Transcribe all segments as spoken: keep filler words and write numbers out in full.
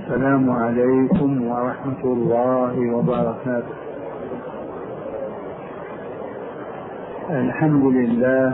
السلام عليكم ورحمة الله وبركاته. الحمد لله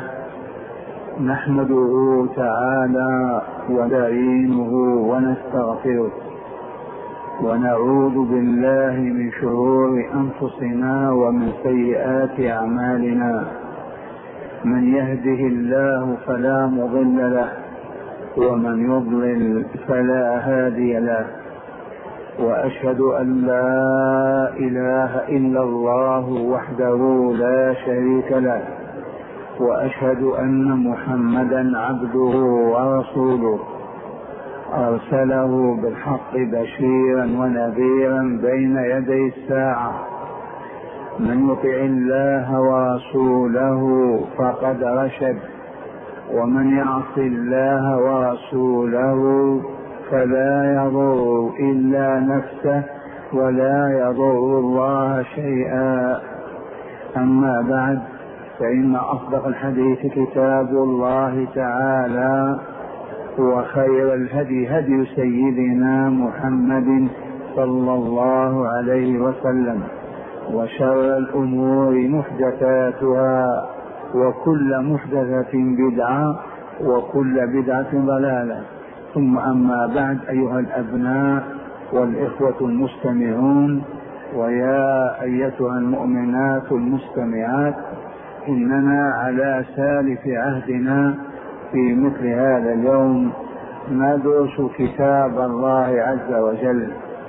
نحمده تعالى ونستعينه ونستغفره ونعوذ بالله من شرور أنفسنا ومن سيئات أعمالنا. من يهده الله فلا مضل له ومن يضلل فلا هادي له، وأشهد أن لا إله إلا الله وحده لا شريك له، وأشهد أن محمدا عبده ورسوله أرسله بالحق بشيرا ونذيرا بين يدي الساعة. من يطع الله ورسوله فقد رشد، ومن يعص الله ورسوله فلا يضر إلا نفسه ولا يضر الله شيئا. أما بعد، فإن أصدق الحديث كتاب الله تعالى، وخير الهدي هدي سيدنا محمد صلى الله عليه وسلم، وشر الأمور محدثاتها، وكل محدثة بدعة، وكل بدعة ضلالة. ثم أما بعد، أيها الأبناء والإخوة المستمعون، ويا أيتها المؤمنات المستمعات، إننا على سالف عهدنا في مثل هذا اليوم ندرس كتاب الله عز وجل،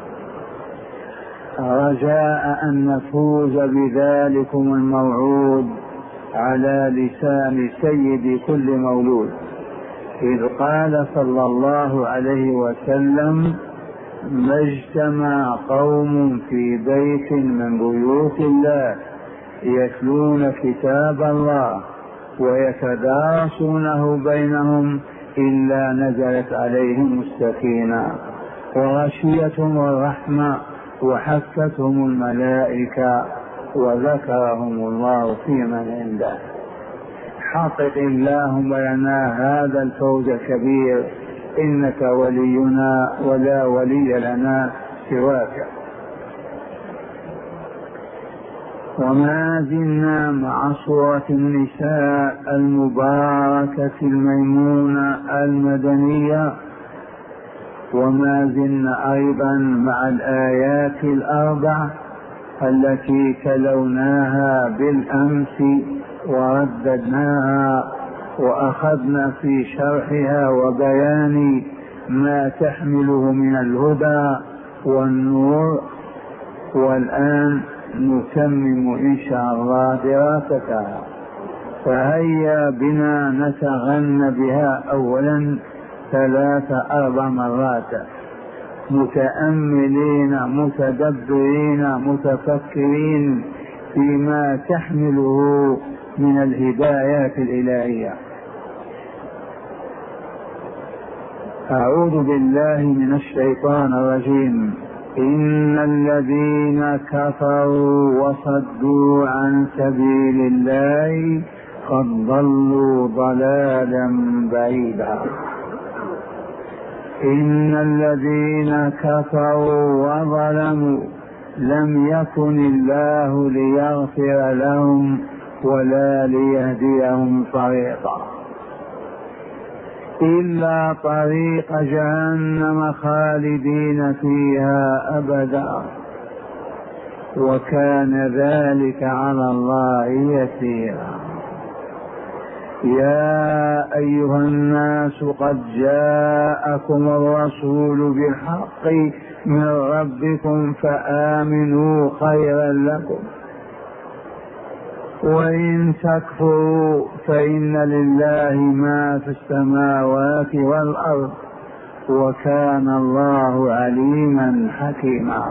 رجاء أن نفوز بذلكم الموعود على لسان سيد كل مولود، إذ قال صلى الله عليه وسلم: ما اجتمع قوم في بيت من بيوت الله يتلون كتاب الله ويتدارسونه بينهم إلا نزلت عليهم السكينة وغشيتهم الرحمة وحفتهم الملائكة وذكرهم الله في من عنده. حقق اللهم لنا هذا الفوز الكبير، إنك ولينا ولا ولي لنا سواك. وما زلنا مع سورة النساء المباركة الميمونة المدنية، وما زلنا أيضا مع الآيات الأربع التي تلوناها بالأمس ورددناها وأخذنا في شرحها وبيان ما تحمله من الهدى والنور، والآن نتمم إن شاء الله دراستها. فهيا بنا نتغنى بها أولا ثلاث أربع مرات، متأملين متدبرين متفكرين فيما تحمله من الهدايات الإلهية. أعوذ بالله من الشيطان الرجيم. إن الذين كفروا وصدوا عن سبيل الله قد ضلوا ضلالا بعيدا. إن الذين كفروا وظلموا لم يكن الله ليغفر لهم ولا ليهديهم طريقا إلا طريق جهنم خالدين فيها أبدا، وكان ذلك على الله يسيرا. يا أيها الناس قد جاءكم الرسول بالحق من ربكم فآمنوا خيرا لكم، وإن تكفروا فإن لله ما في السماوات والأرض، وكان الله عليما حكيما.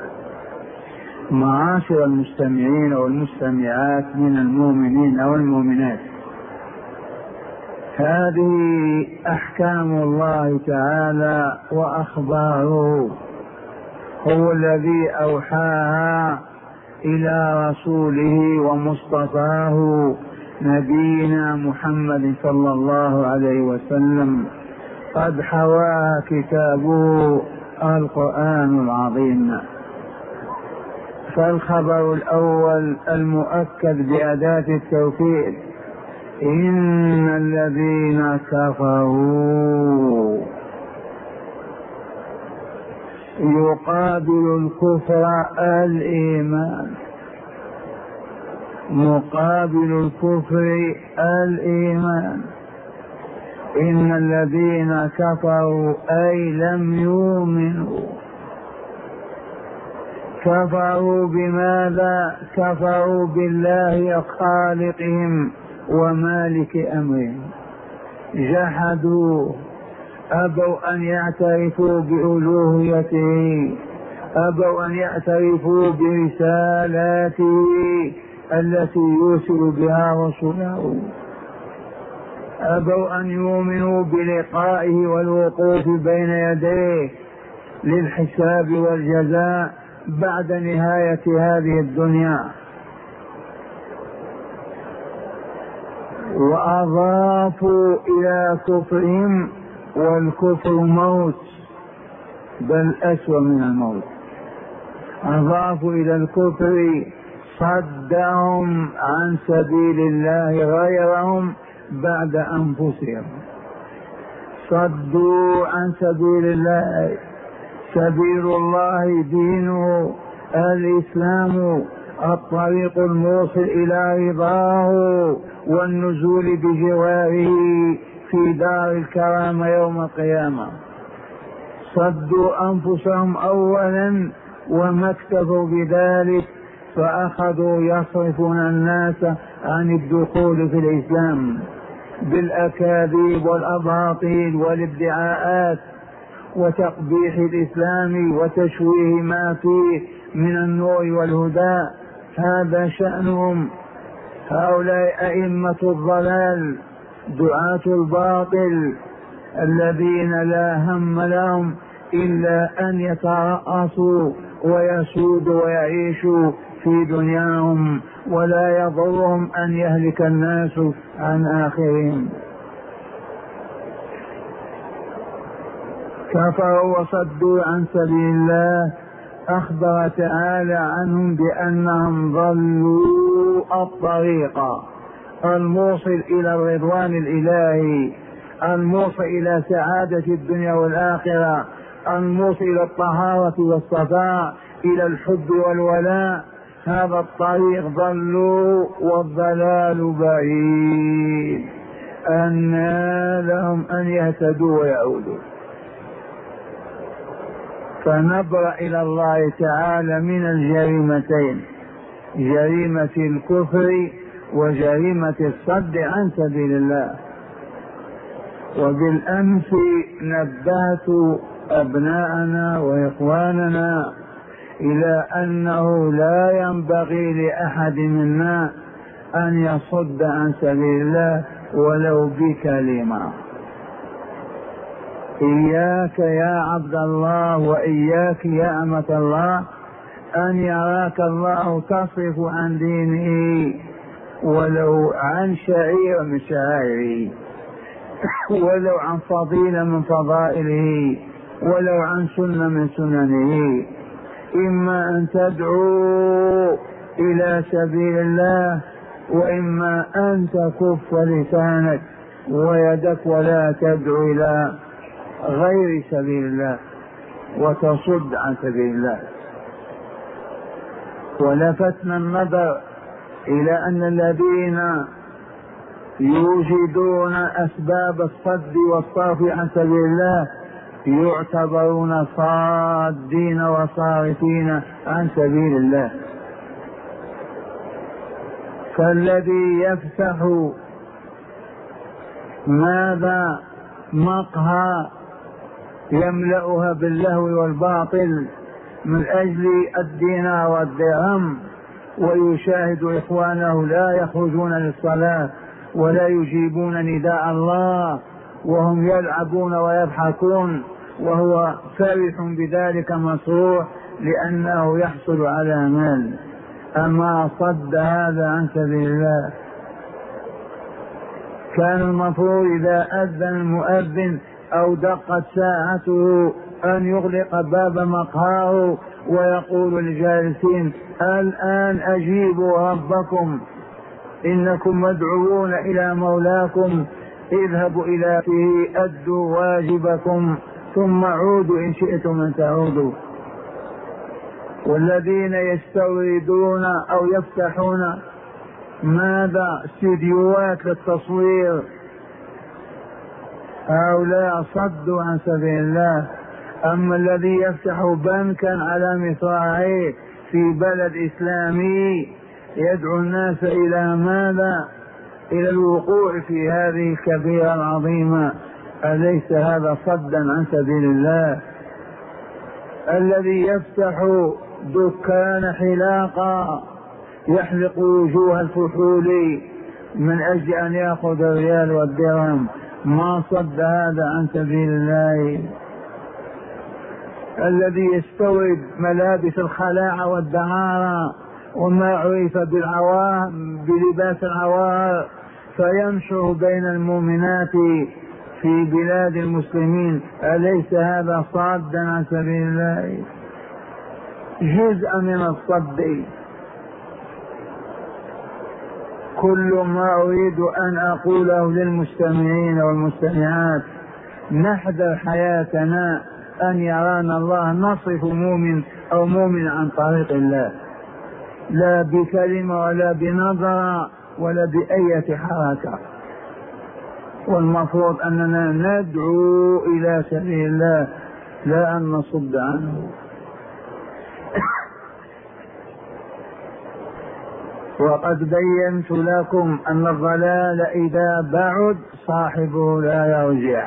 معاشر المستمعين والمستمعات من المؤمنين والمؤمنات، هذه أحكام الله تعالى وأخباره، هو الذي أوحاها إلى رسوله ومصطفاه نبينا محمد صلى الله عليه وسلم. قد حواها كتابه القرآن العظيم. فالخبر الأول المؤكد بأداة التوكيد: إن الذين كفروا. يقابل الكفر الإيمان، مقابل الكفر الإيمان. إن الذين كفروا أي لم يؤمنوا. كفروا بماذا؟ كفروا بالله خالقهم ومالك أمرهم، جحدوا، أبوا أن يعترفوا بألوهيته، أبوا أن يعترفوا برسالاته التي يرسل بها رسله، أبوا أن يؤمنوا بلقائه والوقوف بين يديه للحساب والجزاء بعد نهاية هذه الدنيا. وأضافوا إلى كفرهم، والكفر موت، بل أسوأ من الموت. أضافوا إلى الكفر صدهم عن سبيل الله غيرهم بعد أنفسهم. صدوا عن سبيل الله، سبيل الله دينه الإسلام، الطريق الموصل إلى رضاه والنزول بجواره في دار الكرامة يوم القيامة. صدوا أنفسهم أولا وما اكتفوا بذلك، فأخذوا يصرفون الناس عن الدخول في الإسلام بالأكاذيب والأباطيل والادعاءات وتقبيح الإسلام وتشويه ما فيه من النور والهدى. هذا شأنهم. هؤلاء أئمة الضلال، دعاة الباطل، الذين لا هم لهم إلا أن يترأسوا ويسودوا ويعيشوا في دنياهم، ولا يضرهم أن يهلك الناس عن آخرهم. كفروا وصدوا عن سبيل الله. أخبر تعالى عنهم بأنهم ضلوا الطريق الموصل إلى الرضوان الإلهي، الموصل إلى سعادة الدنيا والآخرة، الموصل إلى الطهارة والصفاء، إلى الحب والولاء. هذا الطريق ضلوا، والضلال بعيد، أنى لهم أن يهتدوا ويعودوا. فنبرأ إلى الله تعالى من الجريمتين، جريمة الكفر وجريمة الصد عن سبيل الله. وبالأمس نبهت أبناءنا وإخواننا إلى أنه لا ينبغي لأحد منا أن يصد عن سبيل الله ولو بكلمة. إياك يا عبد الله وإياك يا أمة الله أن يراك الله تصرف عن دينه ولو عن شعير من شعائره، ولو عن فضيلة من فضائله، ولو عن سنة من سننه. إما أن تدعو إلى سبيل الله، وإما أن تكف لسانك ويدك ولا تدعو إلى غير سبيل الله وتصد عن سبيل الله. ولفتنا النظر إلى أن الذين يوجدون أسباب الصد والصرف عن سبيل الله يعتبرون صادين وصارفين عن سبيل الله. فالذي يفتح ماذا؟ مقهى يملأها باللهو والباطل من أجل الدينار والدرهم، ويشاهد إخوانه لا يخرجون للصلاة ولا يجيبون نداء الله، وهم يلعبون ويضحكون، وهو فرح بذلك مسرور لأنه يحصل على مال. أما صد هذا عن سبيل الله. كان المفروض إذا أذن المؤذن أو دقت ساعته أن يغلق باب مقهاه ويقول للجالسين الآن أجيبوا ربكم إنكم مدعوون إلى مولاكم، اذهبوا إلى فيه أدوا واجبكم ثم عودوا إن شئتم أن تعودوا. والذين يستوردون أو يفتحون ماذا استديوهات للتصوير هؤلاء صدوا عن سبيل الله. أما الذي يفتح بنكا على مصراعيه في بلد إسلامي يدعو الناس إلى ماذا؟ إلى الوقوع في هذه الكبيرة العظيمة، أليس هذا صدا عن سبيل الله؟ الذي يفتح دكان حلاقة يحلق وجوه الفحول من أجل أن يأخذ الريال والدرهم، ما صد هذا عن سبيل الله؟ الذي يستورد ملابس الخلاعة والدعارة وما عرف بالعوار بلباس العوار فينشر بين المؤمنات في بلاد المسلمين، أليس هذا صادا عن سبيل الله؟ جزء من الصد. كل ما أريد أن أقوله للمستمعين والمستمعات نحذر حياتنا أن يرانا الله نصف مؤمن أو مؤمن عن طريق الله، لا بكلمة ولا بنظرة ولا بأية حركة. والمفروض أننا ندعو إلى سبيل الله لا أن نصد عنه. وقد بينت لكم أن الضلال إذا بعد صاحبه لا يرجع.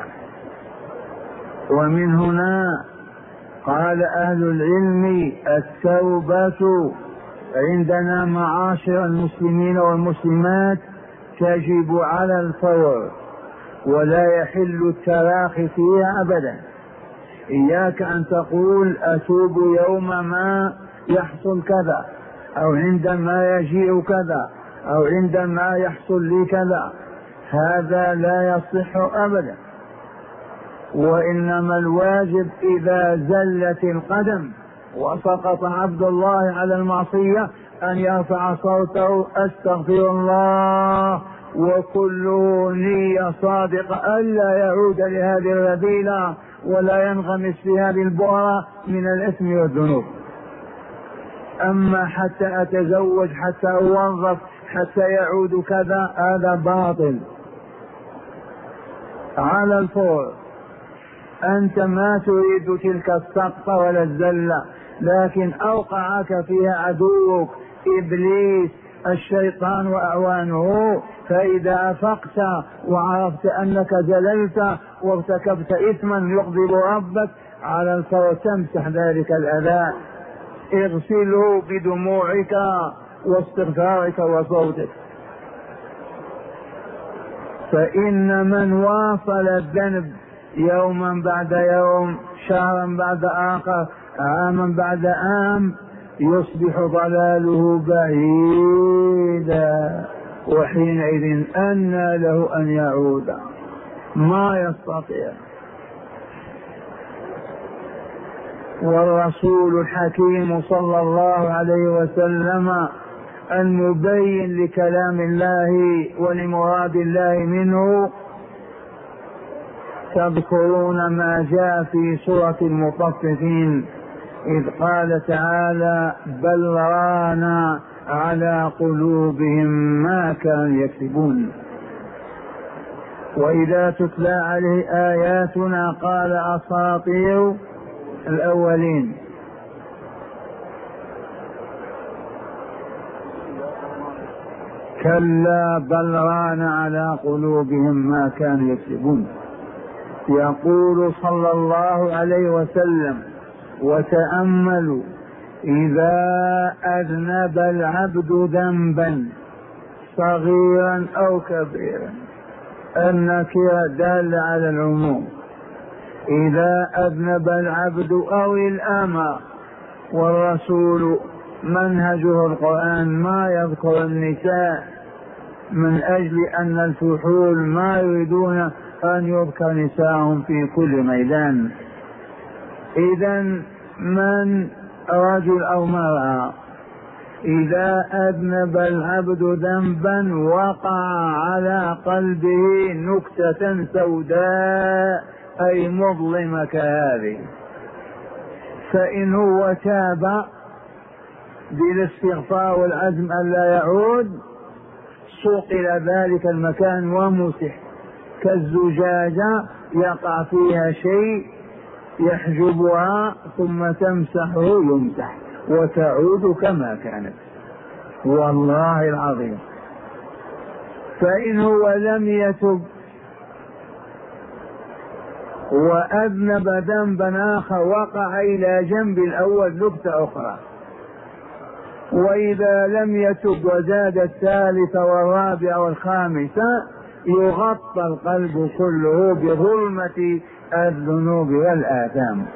ومن هنا قال أهل العلم التوبة عندنا معاشر المسلمين والمسلمات تجب على الفور ولا يحل التراخي فيها أبدا. إياك أن تقول أتوب يوم ما يحصل كذا أو عندما يجيء كذا أو عندما يحصل لي كذا، هذا لا يصح أبدا. وإنما الواجب إذا زلت القدم وسقط عبد الله على المعصية أن يرفع صوته أستغفر الله وكله نية صادقة ألا يعود لهذه الرذيلة ولا ينغمس في هذه البؤرة من الإثم والذنوب. أما حتى أتزوج حتى أوظف حتى يعود كذا هذا باطل على الفور. أنت ما تريد تلك السقطة ولا الزلة، لكن أوقعك فيها عدوك إبليس الشيطان وأعوانه، فإذا أفقت وعرفت أنك زللت وارتكبت إثما يغضب ربك على الفور تمسح ذلك الأذى، اغسله بدموعك واستغفارك وصوتك. فإن من واصل الذنب يوما بعد يوم شهرا بعد آخر عاما بعد عام يصبح ضلاله بعيدا، وحينئذ أنى له أن يعود، ما يستطيع. والرسول الحكيم صلى الله عليه وسلم المبين لكلام الله ولمراد الله منه، تذكرون ما جاء في سورة المطففين إذ قال تعالى بل ران على قلوبهم ما كانوا يكسبون. وإذا تتلى عليه آياتنا قال أساطير الأولين. كلا بل ران على قلوبهم ما كانوا يكسبون. يقول صلى الله عليه وسلم وتأملوا إذا أذنب العبد ذنبا صغيرا أو كبيرا، النكرة دالة على العموم، إذا أذنب العبد أو الأمة، والرسول منهجه القرآن ما يذكر النساء من أجل أن الفحول ما يريدون أن يذكر نساءهم في كل ميدان. إذا من رجل أو مرأة إذا أذنب العبد ذنبا وقع على قلبه نكتة سوداء أي مظلمة كهذه، فإن هو تاب بالاستغفار والعزم ألا يعود صقل ذلك المكان ومسح كالزجاجة يقع فيها شيء يحجبها ثم تمسحه يمسح وتعود كما كانت، والله العظيم. فإن هو لم يتب وأذنب ذنبا آخر وقع إلى جنب الأول نكتة أخرى، وإذا لم يتب وزاد الثالثة والرابعة والخامسة يغطى القلب كله بظلمة الذنوب والآثام،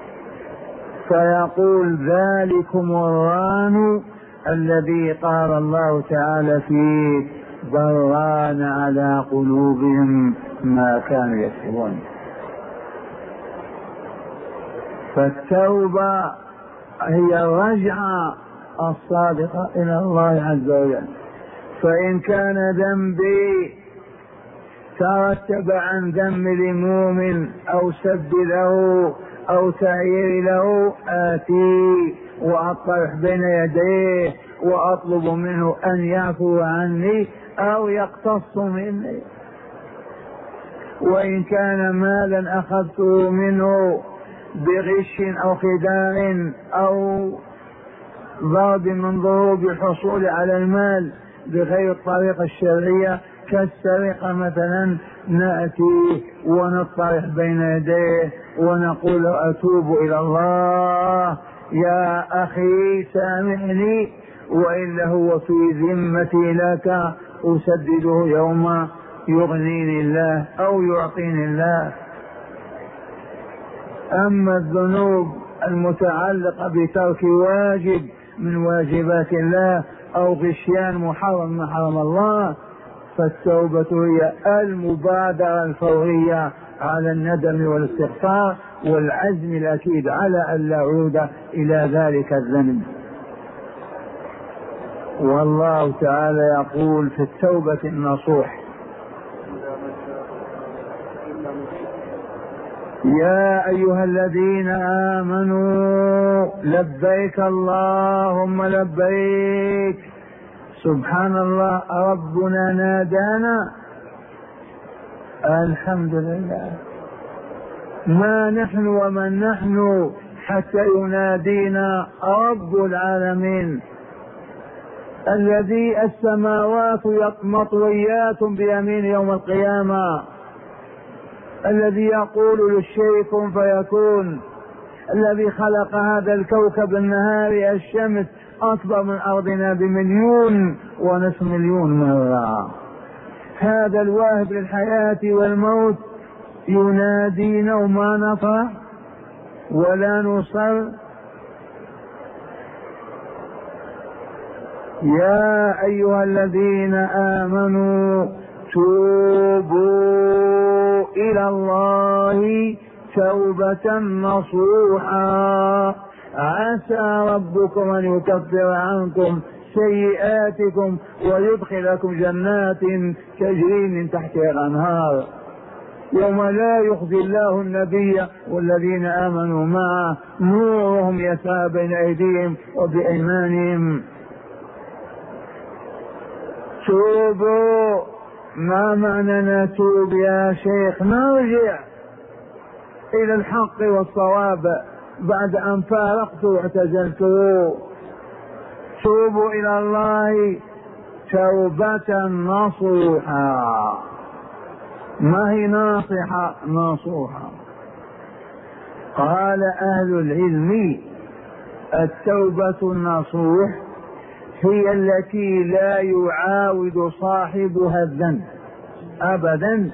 فيقول ذلكم الران الذي قال الله تعالى فيه بران على قلوبهم ما كانوا يكسبون. فالتوبة هي الرجعة الصادقة إلى الله عز وجل. فإن كان ذنبي ترتب عن ذنب لمؤمن أو سب له أو تعيير له آتي وأطرح بين يديه وأطلب منه أن يعفو عني أو يقتص مني. وإن كان مالا أخذته منه بغش أو خداع أو ضرب من ضروب الحصول على المال بغير الطريقة الشرعية كالسرقة مثلا، نأتي ونطرح بين يديه ونقول أتوب إلى الله يا أخي سامحني وإلا هو في ذمتي لك أسدده يوم يغنيني الله أو يعطيني الله. أما الذنوب المتعلقة بترك واجب من واجبات الله أو غشيان محرم من حرم الله فالتوبة هي المبادرة الفورية على الندم والاستغفار والعزم الأكيد على أن لا يعود إلى ذلك الذنب. والله تعالى يقول في التوبة النصوح يا أيها الذين آمنوا لبيك اللهم لبيك. سبحان الله، ربنا نادانا الحمد لله، ما نحن ومن نحن حتى ينادينا رب العالمين الذي السماوات مطويات بيمين يوم القيامة، الذي يقول للشيء كن فيكون، الذي خلق هذا الكوكب النهاري الشمس أكبر من أرضنا بمليون ونصف مليون مرة، هذا الواهب للحياة والموت ينادينا وما نفرح ولا نصر. يا أيها الذين آمنوا توبوا إلى الله توبة نصوحا عسى ربكم أن يكفر عنكم سيئاتكم ويدخلكم جنات تجري من تحتها الأنهار يوم لا يخزي الله النبي والذين آمنوا معه نورهم يسعى بين أيديهم وبأيمانهم. توبوا، ما معنى نتوب يا شيخ؟ نرجع إلى الحق والصواب بعد أن فارقت واعتزلته. توبوا إلى الله توبة نصوحا، ما هي ناصحة، نصوحا. قال أهل العلم التوبة النصوح هي التي لا يعاود صاحبها الذنب أبدا،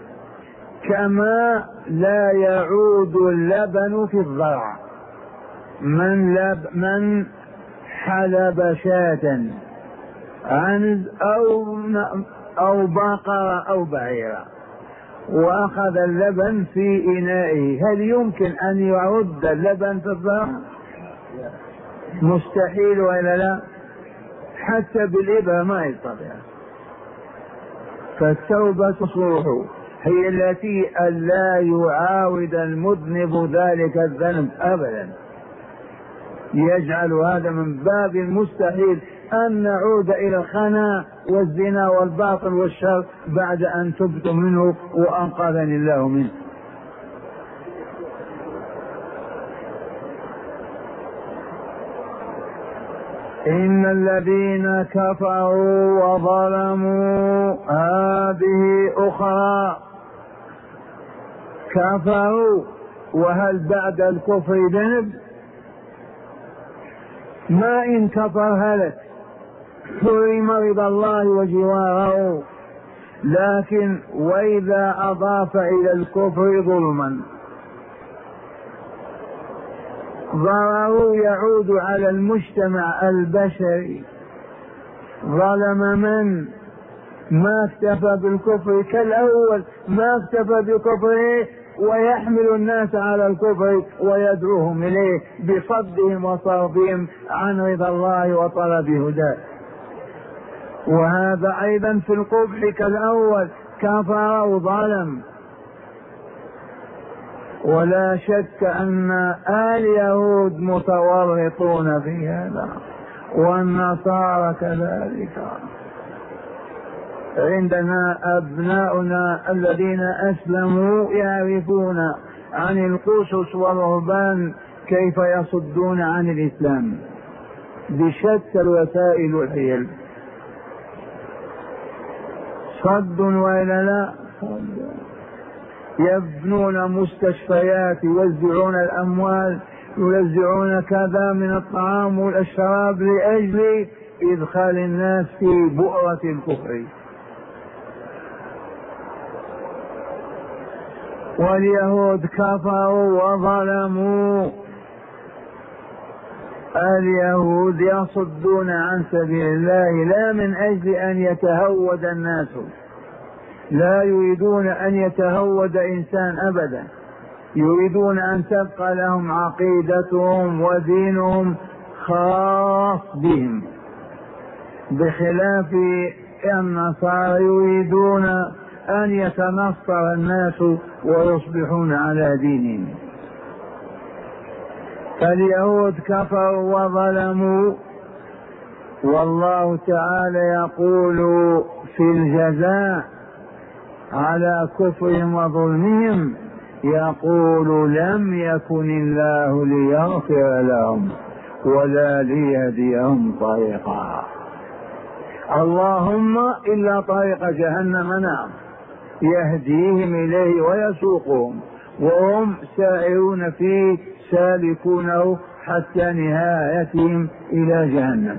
كما لا يعود اللبن في الضرع. من, لب من حلب شاة عنز أو, أو بقرة أو بعيرة وأخذ اللبن في إنائه، هل يمكن أن يرد اللبن في الظهر؟ مستحيل ولا لا؟ حتى بالإبرة ما يستطيع. فالتوبة صروح هي التي ألا يعاود المذنب ذلك الذنب أبدا، يجعل هذا من باب المستحيل أن نعود إلى الخنا والزنا والباطل والشر بعد أن تبت منه وأنقذني الله منه. إن الذين كفروا وظلموا، هذه أخرى، كفروا وهل بعد الكفر ذنب؟ ما إن كفر هلك، حرم رضا الله وجواره، لكن وإذا أضاف إلى الكفر ظلما ضرره يعود على المجتمع البشري. ظلم من؟ ما اكتفى بالكفر كالأول، ما اكتفى بكفره ويحمل الناس على الكفر ويدعوهم إليه بصدهم وصرفهم عن رضا الله وطلب هداه. وهذا أيضا في القبح كالأول، كفر وظلم. ولا شك أن آل يهود متورطون في هذا والنصارى كذلك. عندنا أبناؤنا الذين أسلموا يعرفون عن القصص والرهبان كيف يصدون عن الإسلام بشتى الوسائل والحيل. صد وإلا لا؟ يبنون مستشفيات، يوزعون الأموال، يوزعون كذا من الطعام والشراب لأجل إدخال الناس في بؤرة الكفر. واليهود كفروا وظلموا، اليهود يصدون عن سبيل الله لا من أجل أن يتهود الناس، لا يريدون أن يتهود إنسان أبدا، يريدون أن تبقى لهم عقيدتهم ودينهم خاص بهم، بخلاف النصارى يريدون أن يتنصر الناس ويصبحون على دينهم. فاليهود كفروا وظلموا، والله تعالى يقول في الجزاء على كفرهم وظلمهم، يقول لم يكن الله ليغفر لهم ولا ليهديهم طريقا. اللهم إلا طريق جهنم نعم يهديهم إليه ويسوقهم، وهم سائرون فيه سالكونه حتى نهايتهم إلى جهنم.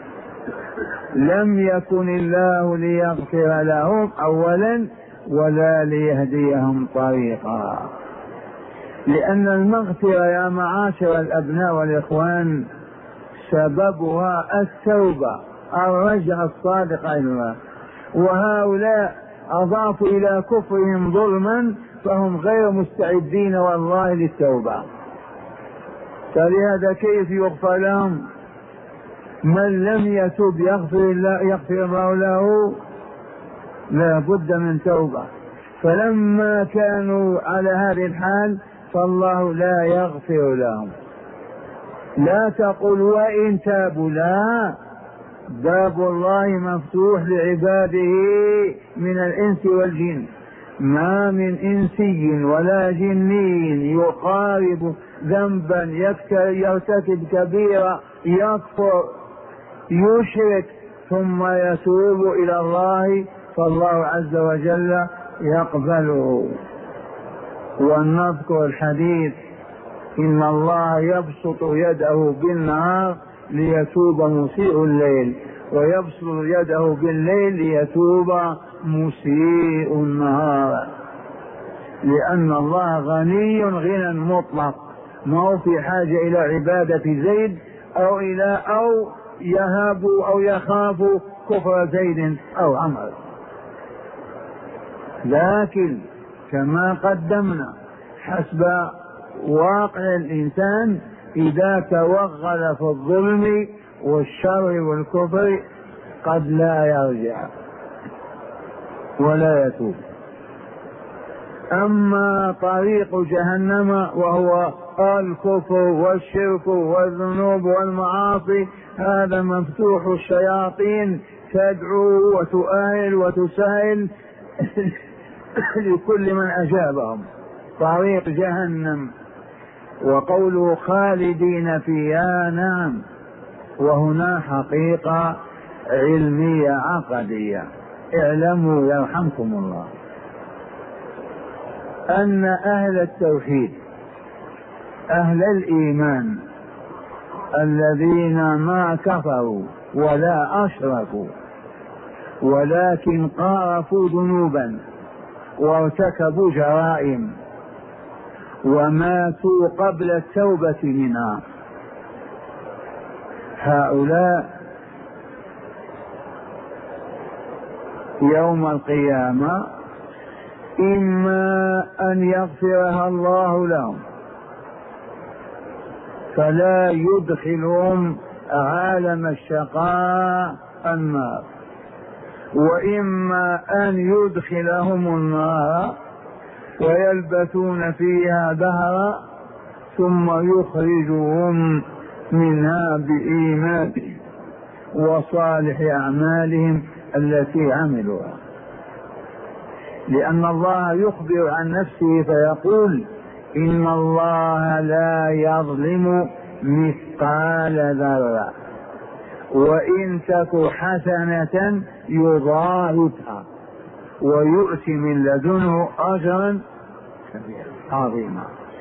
لم يكن الله ليغفر لهم أولا ولا ليهديهم طريقا، لأن المغفرة يا معاشر الأبناء والإخوان سببها التوبة، الرجعة الصادقة إلى الله. وهؤلاء أضافوا إلى كفرهم ظلما فهم غير مستعدين والله للتوبة. فلهذا كيف يغفر لهم؟ من لم يتوب يغفر الله يغفر الله له، لا بد من توبة. فلما كانوا على هذه الحال فالله لا يغفر لهم. لا تقل وإن تابوا، لا، باب الله مفتوح لعباده من الإنس والجن، ما من إنسي ولا جني يقارب ذنبا يرتكب كبيرة يكفر يشرك ثم يتوب إلى الله فالله عز وجل يقبله. ونذكر الحديث إن الله يبسط يده بالنهار ليتوب مسيء الليل، ويبسط يده بالليل ليتوب مسيء النهار، لأن الله غني غنى مطلق، ما هو في حاجة إلى عبادة زيد أو إلى أو يهاب أو يخاف كفر زيد أو عمرو. لكن كما قدمنا حسب واقع الإنسان إذا توغل في الظلم والشر والكفر قد لا يرجع ولا يتوب. أما طريق جهنم وهو الكفر والشرك والذنوب والمعاصي هذا مفتوح، الشياطين تدعو وتؤهل وتسهل لكل من أجابهم طريق جهنم. وقوله خالدين فيها، نعم، وهنا حقيقة علمية عقدية. اعلموا يرحمكم الله أن أهل التوحيد أهل الإيمان الذين ما كفروا ولا أشركوا ولكن قارفوا ذنوبا وارتكبوا جرائم وماتوا قبل التوبة منها، هؤلاء يوم القيامة إما أن يغفرها الله لهم فلا يدخلهم عالم الشقاء النار، وإما أن يدخلهم النار ويلبثون فيها دهرا ثم يخرجهم منها بإيمان وصالح أعمالهم التي عملوها. لأن الله يخبر عن نفسه فيقول إن الله لا يظلم مثقال ذرة وإن تك حسنة يضاعفها ويؤتي من لدنه أجرا عظيما.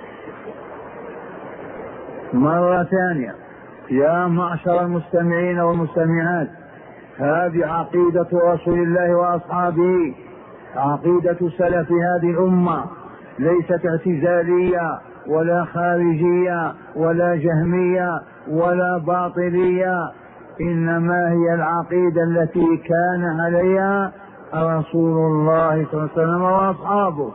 مرة ثانية، يا معشر المستمعين والمستمعات، هذه عقيدة رسول الله وأصحابه، عقيدة سلف هذه الأمة، ليست اعتزالية ولا خارجية ولا جهمية ولا باطلية، إنما هي العقيدة التي كان عليها رسول الله صلى الله عليه وسلم وأصحابه.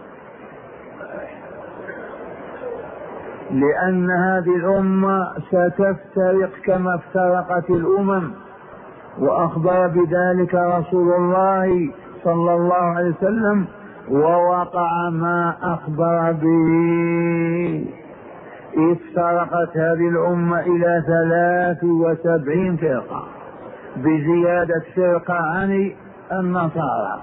لأن هذه الأمة ستفترق كما افترقت الأمم، وأخبر بذلك رسول الله صلى الله عليه وسلم ووقع ما أخبر به. افترقت هذه الأمة إلى ثلاث وسبعين فرقة بزيادة فرقة عن النصارى.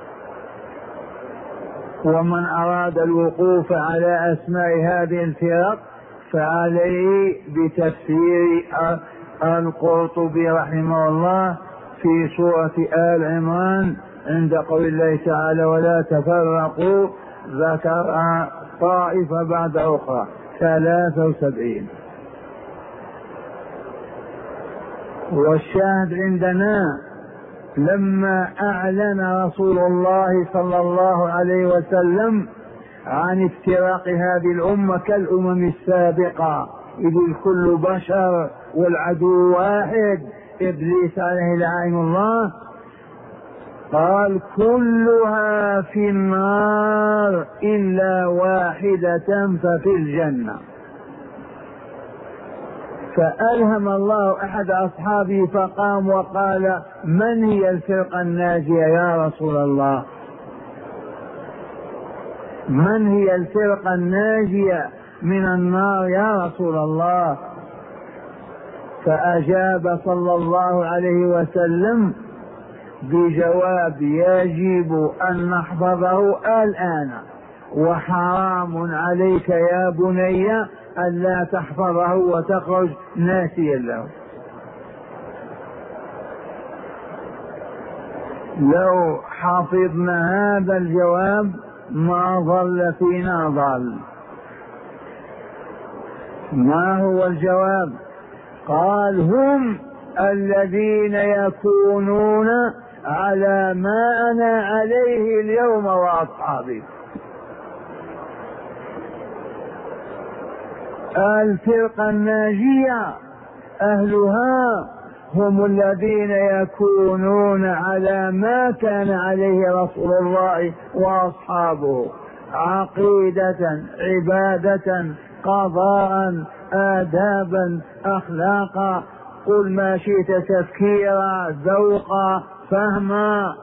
ومن أراد الوقوف على أسماء هذه الفرق فعليه بتفسير القرطبي رحمه الله في سورة آل عمران عند قول الله تعالى ولا تفرقوا، ذكر طائفة بعد أخرى ثلاثة وسبعين. والشاهد عندنا لما أعلن رسول الله صلى الله عليه وسلم عن افتراق هذه الأمة كالأمم السابقة، إذ الكل بشر والعدو واحد إبليس عليه لعنة الله، قال كلها في النار إلا واحدة ففي الجنة. فألهم الله أحد أصحابه فقام وقال من هي الفرقة الناجية يا رسول الله؟ من هي الفرقة الناجية من النار يا رسول الله؟ فأجاب صلى الله عليه وسلم بجواب يجب أن نحفظه الآن، وحرام عليك يا بني ألا تحفظه وتخرج ناسيا له. لو حفظنا هذا الجواب ما ظل فينا ضال. ما هو الجواب؟ قال هم الذين يكونون على ما أنا عليه اليوم وأصحابي. الفرقة الناجية أهلها هم الذين يكونون على ما كان عليه رسول الله وأصحابه، عقيدة، عبادة، قضاء، آدابا، أخلاقا، قل ما شئت، تفكيرا، ذوقا، فهما.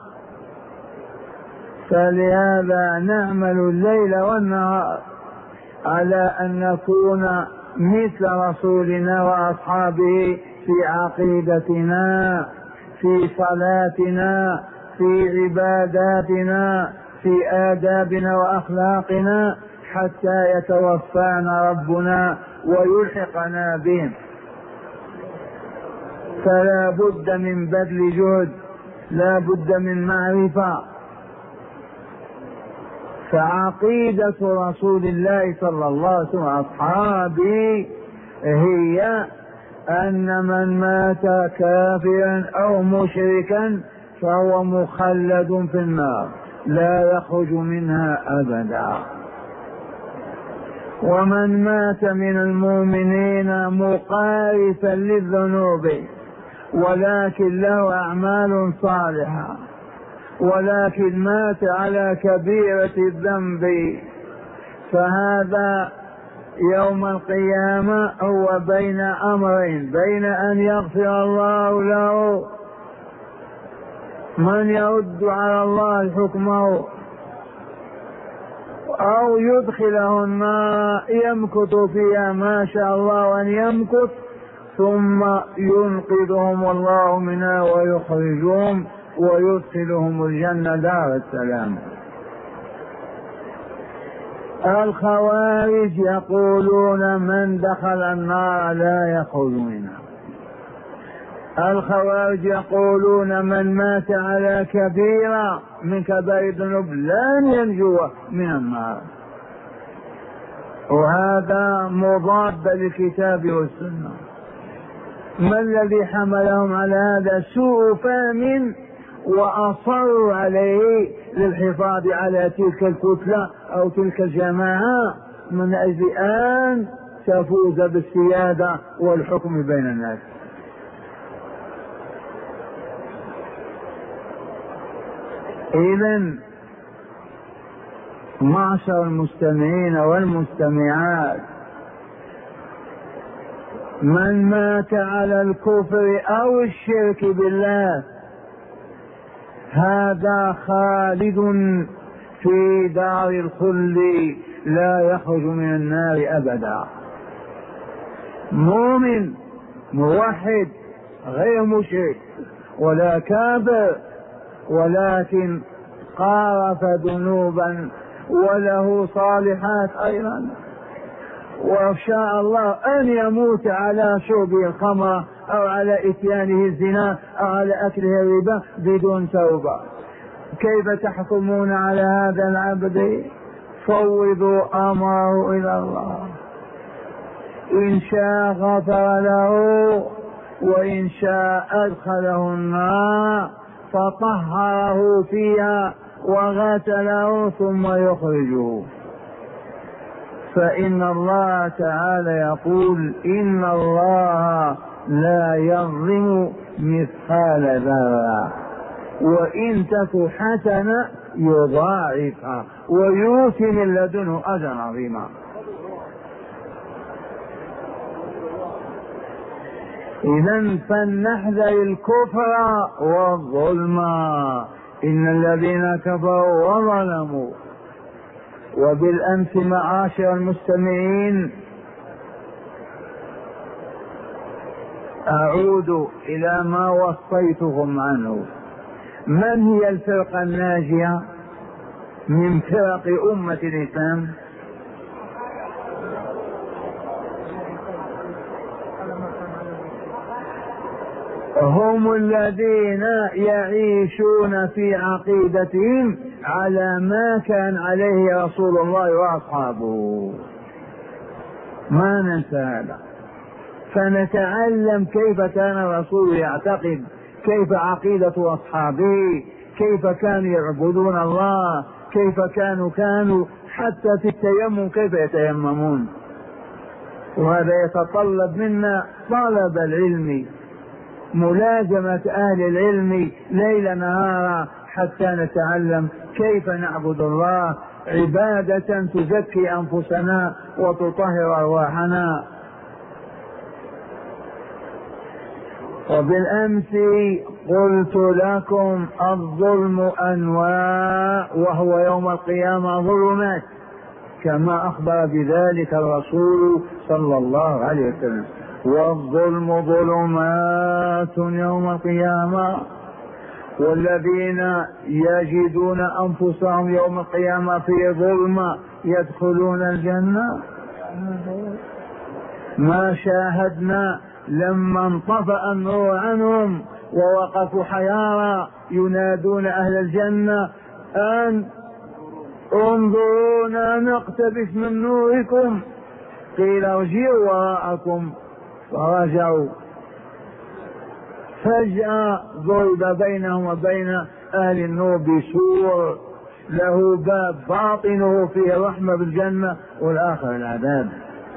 فلهذا نعمل الليل والنهار على أن نكون مثل رسولنا وأصحابه في عقيدتنا، في صلاتنا، في عباداتنا، في آدابنا وأخلاقنا، حتى يتوفانا ربنا ويلحقنا بهم. فلا بد من بذل جهد، لا بد من معرفة. فعقيدة رسول الله صلى الله عليه وسلم وأصحابه هي أن من مات كافرا أو مشركا فهو مخلد في النار لا يخرج منها أبدا، ومن مات من المؤمنين مقارفا للذنوب ولكن له أعمال صالحة ولكن مات على كبيرة الذنب، فهذا يوم القيامة هو بين أمرين، بين أن يغفر الله له، من يرد على الله حكمه، أو يدخله النار يمكث فيها ما شاء الله أن يمكث، ثم ينقذهم الله منها ويخرجهم ويدخلهم الجنة دار السلام. الخوارج يقولون من دخل النار لا يخرج منها. الخوارج يقولون من مات على كبيرة من كبائر الذنوب لن ينجو من النار، وهذا مضاد للكتاب والسنة. ما الذي حملهم على هذا؟ سوء فهم، وأصروا عليه للحفاظ على تلك الكتلة أو تلك الجماعة من أجل أن تفوز بالسيادة والحكم بين الناس. إذن معشر المستمعين والمستمعات، من مات على الكفر أو الشرك بالله هذا خالد في دار الخلد لا يخرج من النار أبدا. مؤمن موحد غير مشرك ولا كافر، ولكن قارف ذنوبا وله صالحات أيضا، وشاء الله أن يموت على شربه الخمر أو على إتيانه الزنا أو على أكله الربا بدون توبة. كيف تحكمون على هذا العبد؟ فوضوا أمره إلى الله، إن شاء غفر له وإن شاء أدخله النار فطهره فيها وغسله ثم يخرجه. فإن الله تعالى يقول إن الله لا يظلم مثقال ذرة وإن تك حسنة يضاعفها ويؤتي من لدنه أجرا عظيما. إذن فلنحذر الكفر والظلم، إن الذين كفروا وظلموا. وبالأمس معاشر المستمعين أعود إلى ما وصيتهم عنه. من هي الفرقة الناجية من فرق أمة الإسلام؟ هم الذين يعيشون في عقيدتهم على ما كان عليه رسول الله وأصحابه. ما ننسى هذا، فنتعلم كيف كان الرسول يعتقد، كيف عقيدة أصحابه، كيف كانوا يعبدون الله، كيف كانوا كانوا حتى في التيمم كيف يتيممون. وهذا يتطلب منا طلب العلم ملازمة أهل العلم ليل نهارا حتى نتعلم كيف نعبد الله عبادة تزكي أنفسنا وتطهر أرواحنا. وبالأمس قلت لكم الظلم أنواع، وهو يوم القيامة ظلمات، كما أخبر بذلك الرسول صلى الله عليه وسلم: والظلم ظلمات يوم القيامة. والذين يجدون أنفسهم يوم القيامة في ظلمة يدخلون الجنة. ما شاهدنا لما انطفأ النور عنهم ووقفوا حيارى ينادون أهل الجنة أن انظرونا نقتبس من نوركم، قيل ارجعوا وراءكم فرجعوا. فجأة ضرب بينهم وبين أهل النور بسور له باب باطنه فيه رحمة بالجنة والآخر العذاب.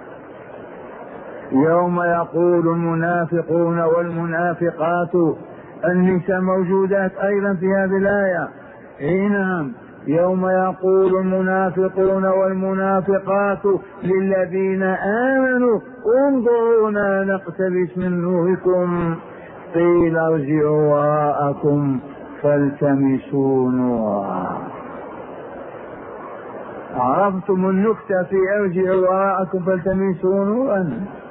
يوم يقول المنافقون والمنافقات، النساء موجودات أيضا في هذه الآية، نعم، يوم يقول المنافقون والمنافقات للذين آمنوا انظرونا نقتبس من نوركم قيل ارجعوا وراءكم فالتمسوا نورا. عرفتم النكتة في ارجعوا وراءكم فالتمسوا نورا؟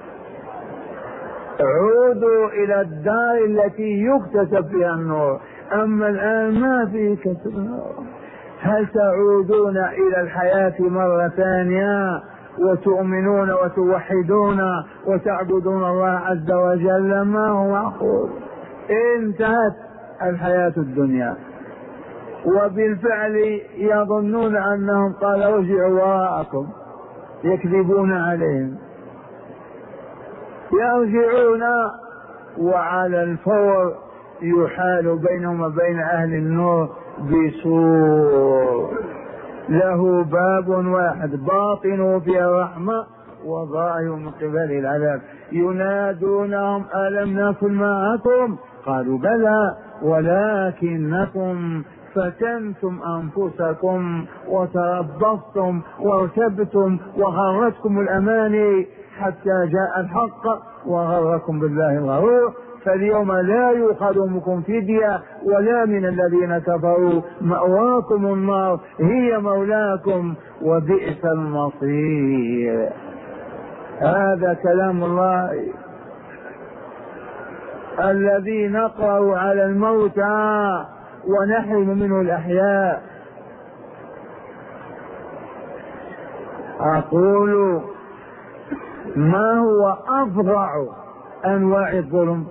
عودوا إلى الدار التي يكتسب فيها النور، أما الآن ما في كسب النور. هل تعودون إلى الحياة مرة ثانية وتؤمنون وتوحدون وتعبدون الله عز وجل؟ ما هو معقول. انتهت الحياة الدنيا، وبالفعل يظنون أنهم قال ارجعوا وراءكم، يكذبون عليهم، يرجعون وعلى الفور يحال بينهم وبين أهل النور بسور له باب واحد باطنه فيه الرحمة وظاهر من قبل العذاب. ينادونهم ألم نكن معكم؟ قالوا بلى ولكنكم فتنتم أنفسكم وتربصتم وارتبتم وغرتكم الأماني حتى جاء الحق وغركم بالله الغرور، فاليوم لا يؤخذ منكم فدية ولا من الذين كفروا، مأواكم النار هي مولاكم وبئس المصير. هذا كلام الله الذي نقرأ على الموتى ونحرم منه الأحياء. أقول ما هو أفظع أنواع الظلم؟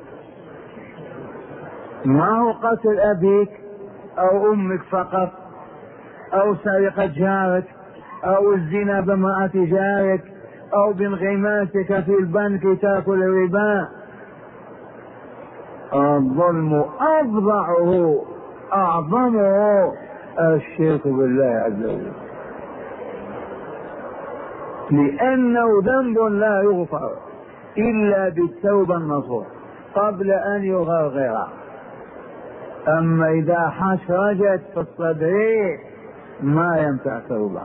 ما هو قتل أبيك أو أمك فقط، أو سرقة جارك، أو الزنا بامرأة جارك، أو بانغماسك في البنك تأكل الربا. الظلم أفظعه أعظمه الشرك بالله عز وجل، لأنه ذنب لا يغفر إلا بالتوبة النصوح قبل أن يغرغر. أما إذا حشرجت في الصدر ما ينفع توبة.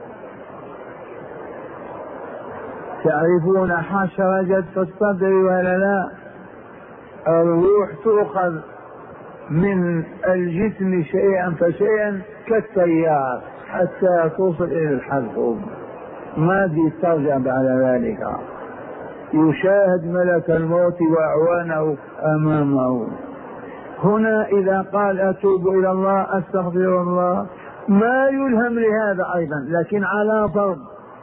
تعرفون حشرجت في الصدر ولا لا؟ الروح تؤخذ من الجسم شيئا فشيئا كالتيار حتى توصل إلى الحلقوم، ما دي ترجع بعد ذلك. يشاهد ملك الموت وأعوانه أمامه. هنا إذا قال أتوب إلى الله أستغفر الله ما يلهم لهذا أيضا، لكن على فرض.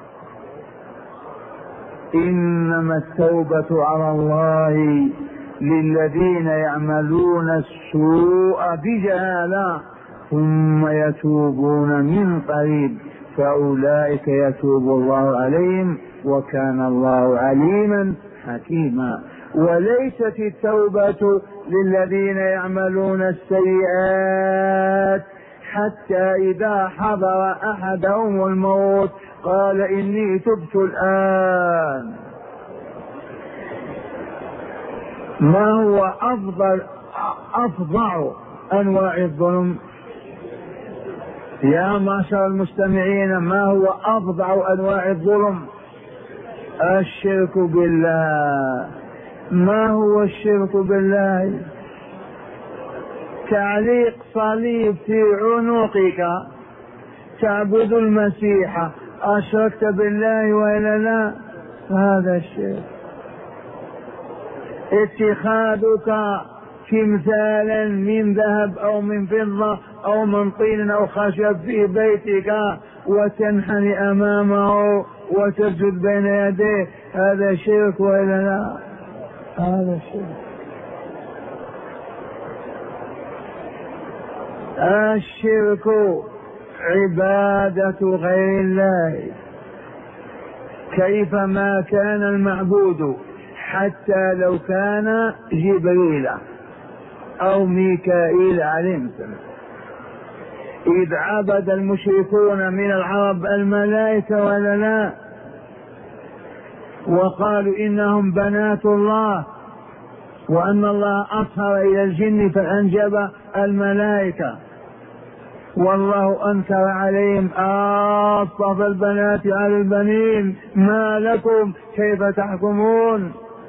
إنما التوبة على الله للذين يعملون السوء بجهالة ثم يتوبون من قريب فأولئك يتوب الله عليهم وكان الله عليما حكيما. وليست التوبة للذين يعملون السيئات حتى إذا حضر أحدهم الموت قال إني تبت الآن. ما هو أفضل أفظع أنواع الظلم؟ يا معشر المستمعين، ما هو أفظع أنواع الظلم؟ الشرك بالله. ما هو الشرك بالله؟ تعليق صليب في عنقك تعبد المسيح، أشركت بالله وإلا لا؟ هذا الشرك. اتخاذك تمثالا من ذهب أو من فضة أو من طين أو خشب في بيتك وتنحني أمامه وتسجد بين يديه، هذا شرك وإلا لا؟ هذا شرك. الشرك عبادة غير الله كيفما كان المعبود، حتى لو كان جبريل أو ميكائيل عليه السلام. إذ عبد المشركون من العرب الملائكة ولا لا، وقالوا إنهم بنات الله، وأن الله أصهر إلى الجن فأنجب الملائكة، والله أنكر عليهم أصطفى البنات على البنين ما لكم كيف تحكمون.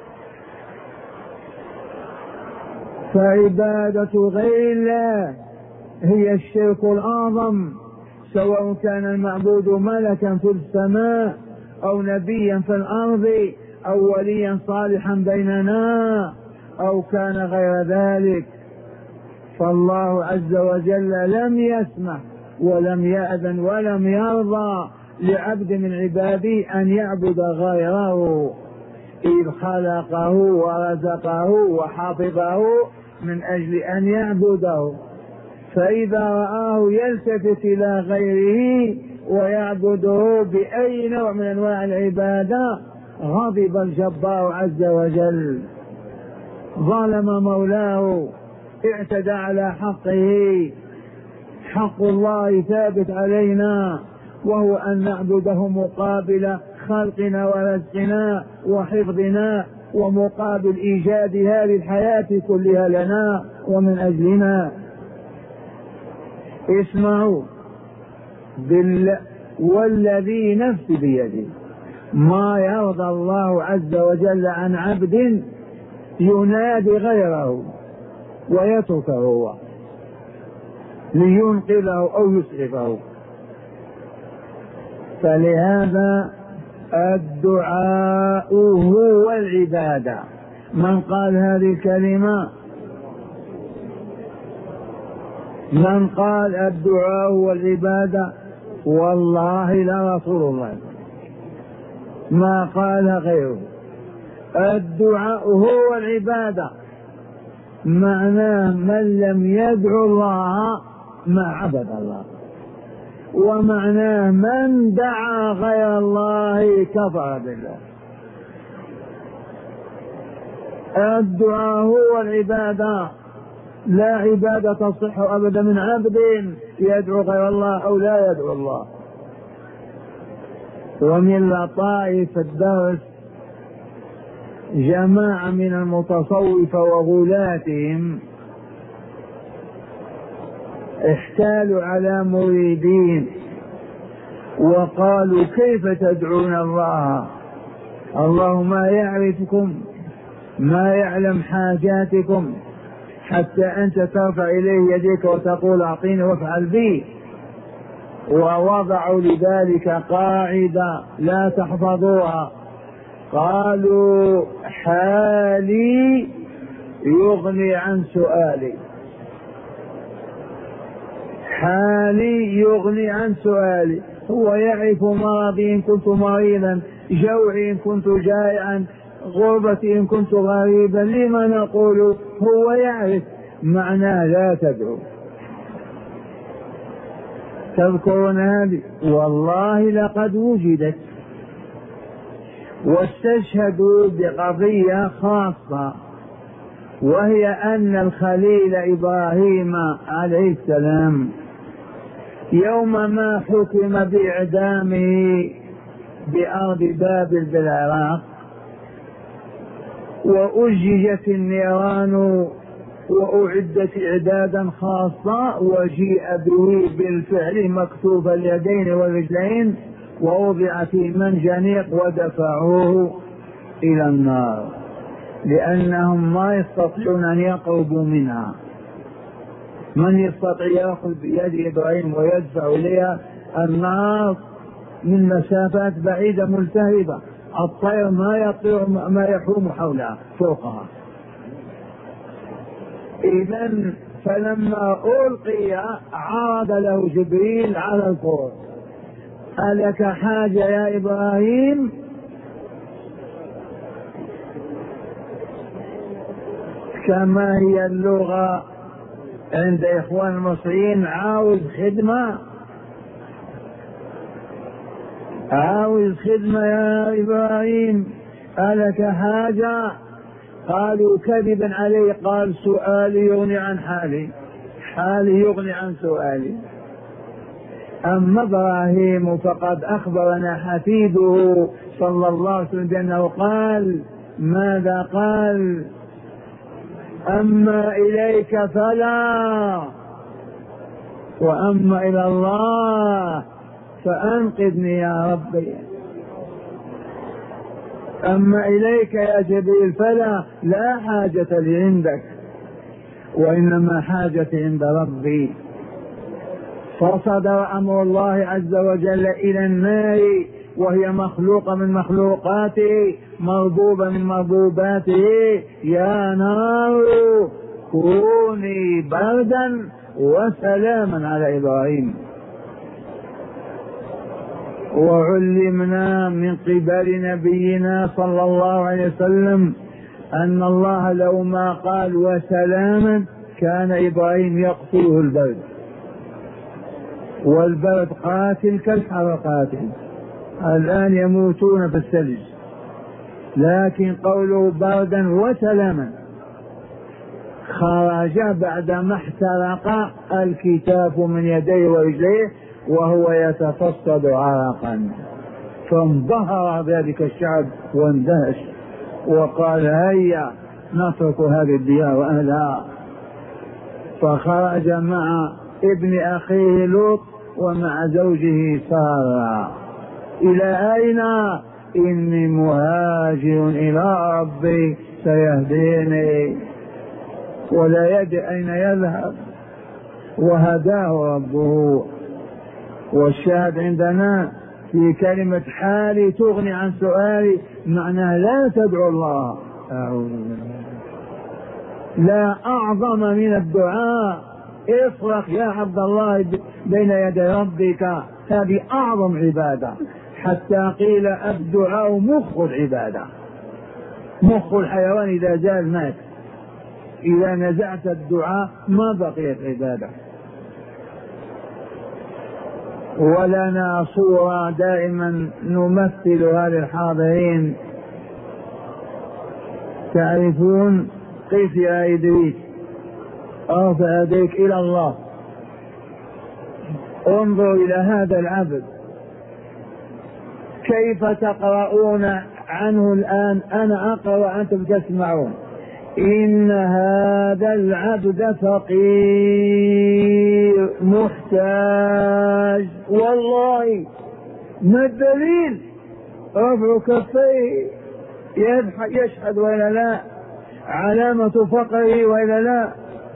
فعبادة غير الله هي الشرك الأعظم، سواء كان المعبود ملكا في السماء أو نبيا في الأرض أو وليا صالحا بيننا أو كان غير ذلك. فالله عز وجل لم يسمح ولم يأذن ولم يرضى لعبد من عباده أن يعبد غيره، إذ خلقه ورزقه وحفظه من أجل أن يعبده. فإذا رآه يلتفت إلى غيره ويعبده بأي نوع من أنواع العبادة غضب الجبار عز وجل، ظلم مولاه، اعتدى على حقه. حق الله ثابت علينا، وهو أن نعبده مقابل خلقنا ورزقنا وحفظنا، ومقابل إيجاد هذه الحياة كلها لنا ومن أجلنا. اسمعوا بال والذي نفسي بيده، ما يرضى الله عز وجل عن عبد ينادي غيره ويتركه هو لينقذه أو يسعفه. فلهذا الدعاء هو العبادة. من قال هذه الكلمة؟ من قال الدعاء هو العبادة؟ والله لا رسول الله، ما قال غيره. الدعاء هو العبادة، معناه من لم يدعو الله ما عبد الله، ومعناه من دعا غير الله كفر بالله. الدعاء هو العبادة، لا عبادة تصح أبدا من عبد يدعو غير الله أو لا يدعو الله. ومن لطائف الدرس جماعة من المتصوفة وغلاتهم احتالوا على مريدين وقالوا كيف تدعون الله؟ الله ما يعرفكم، ما يعلم حاجاتكم، حتى أنت ترفع إليه يديك وتقول أعطيني وافعل بي. ووضعوا لذلك قاعدة لا تحفظوها، قالوا حالي يغني عن سؤالي، حالي يغني عن سؤالي. هو يعرف مرضي إن كنت مريضا، جوعي إن كنت جائعا، غربتي إن كنت غريبا. لما نقول هو يعرف؟ معناه لا تدعو. تذكرون هذه؟ والله لقد وجدت. واستشهدوا بقضية خاصة، وهي أن الخليل إبراهيم عليه السلام يوم ما حكم بإعدامه بأرض بابل بالعراق، وأججت النيران وأعدت إعدادا خاصا، وجيء به بالفعل مكتوب اليدين والرجلين، ووضع في منجنيق ودفعوه إلى النار، لأنهم ما يستطيعون أن يقربوا منها. من يستطيع يأخذ بيد إبراهيم ويدفع إليها النار من مسافات بعيدة ملتهبة، الطير ما يطير ما يحوم حولها فوقها. إذن فلما ألقي عرض له جبريل على الفور: ألك حاجة يا إبراهيم؟ كما هي اللغة عند إخوان المصريين، عاوز خدمة عاوز خدمة يا إبراهيم، ألك حاجة؟ قالوا كذبا عليه، قال سؤالي يغني عن حالي، حالي يغني عن سؤالي. أما إبراهيم فقد أخبرنا حفيده صلى الله عليه وسلم بأنه قال، ماذا قال؟ أما إليك فلا، وأما إلى الله فأنقذني يا ربي. أما إليك يا جبريل فلا، لا حاجة لي عندك، وإنما حاجتي عند ربي. فصدر أمر الله عز وجل إلى النار، وهي مخلوقة من مخلوقاته، مربوبة من مربوباته: يا نار كوني بردا وسلاما على إبراهيم. وعلمنا من قبل نبينا صلى الله عليه وسلم أن الله لو ما قال وسلاما كان إبراهيم يقتله البرد، والبرد قاتل كالحر قاتل، الآن يموتون في الثلج، لكن قوله بردا وسلاما خرج بعدما احترق الكتاب من يديه ورجليه وهو يتفصد عرقا، فانبهر ذلك الشعب واندهش وقال: هيا نترك هذه الديار وأهلها. فخرج مع ابن أخيه لوط ومع زوجه سارة. إلى أين؟ إني مهاجر إلى ربي سيهديني. ولا يدري أين يذهب، وهداه ربه. والشاهد عندنا في كلمة حالي تغني عن سؤالي، معناه لا تدعو الله، أعوذ بالله، لا أعظم من الدعاء. اصرخ يا عبد الله بين يدي ربك، هذه أعظم عبادة، حتى قيل الدعاء مخ العبادة، مخ الحيوان إذا زال مات، إذا نزعت الدعاء ما بقيت عبادة. ولنا صورة دائما نمثلها للحاضرين، تعرفون؟ قف يا إدريس، ارفع يديك إلى الله، انظر إلى هذا العبد كيف تقرؤون عنه الآن، أنا أقرأ وأنتم تسمعون: إن هذا العبد فقير محتاج. والله ما الدليل؟ رفع كفيه يشهد وإلا لا، علامة فقره وإلا لا.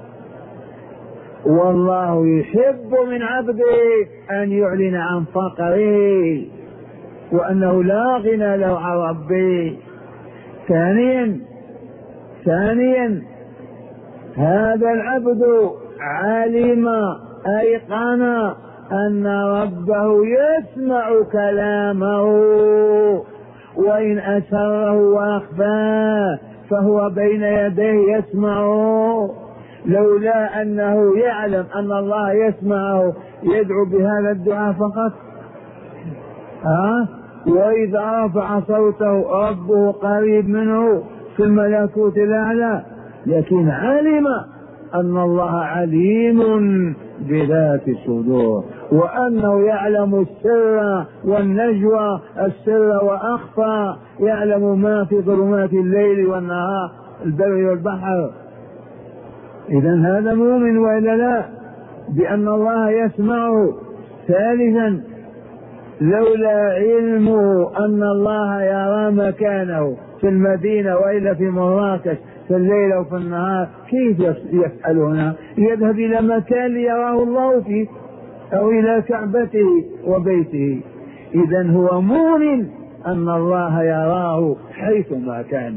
والله يحب من عبده أن يعلن عن فقره وأنه لا غنى له عن ربه. ثانيا ثانيا هذا العبد علم أيقن أن ربه يسمع كلامه، وإن أسره وأخفاه فهو بين يديه يسمعه. لولا أنه يعلم أن الله يسمعه يدعو بهذا الدعاء فقط. ها؟ وإذا رفع صوته ربه قريب منه في الملكوت الأعلى، لكن علم أن الله عليم بذات الصدور، وأنه يعلم السر والنجوى، السر وأخفى، يعلم ما في ظلمات الليل والنهار، البر والبحر. إذن هذا مؤمن وإلا لا؟ بأن الله يسمعه. ثالثا، لولا علمه أن الله يرى مكانه في المدينة وإلا في مراكش في الليل وفي النهار، كيف يفعل هنا؟ يذهب إلى مكان ليراه الله فيه، أو إلى كعبته وبيته. إذن هو مؤمن أن الله يراه حيثما كان.